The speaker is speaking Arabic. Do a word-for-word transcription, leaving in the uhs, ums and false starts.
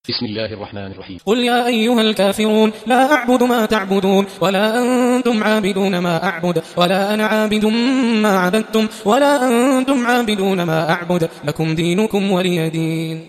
بسم الله الرحمن الرحيم. قل يا أيها الكافرون لا أعبد ما تعبدون ولا أنتم عابدون ما أعبد ولا أنا عابد ما عبدتم ولا أنتم عابدون ما أعبد لكم دينكم ولي دين.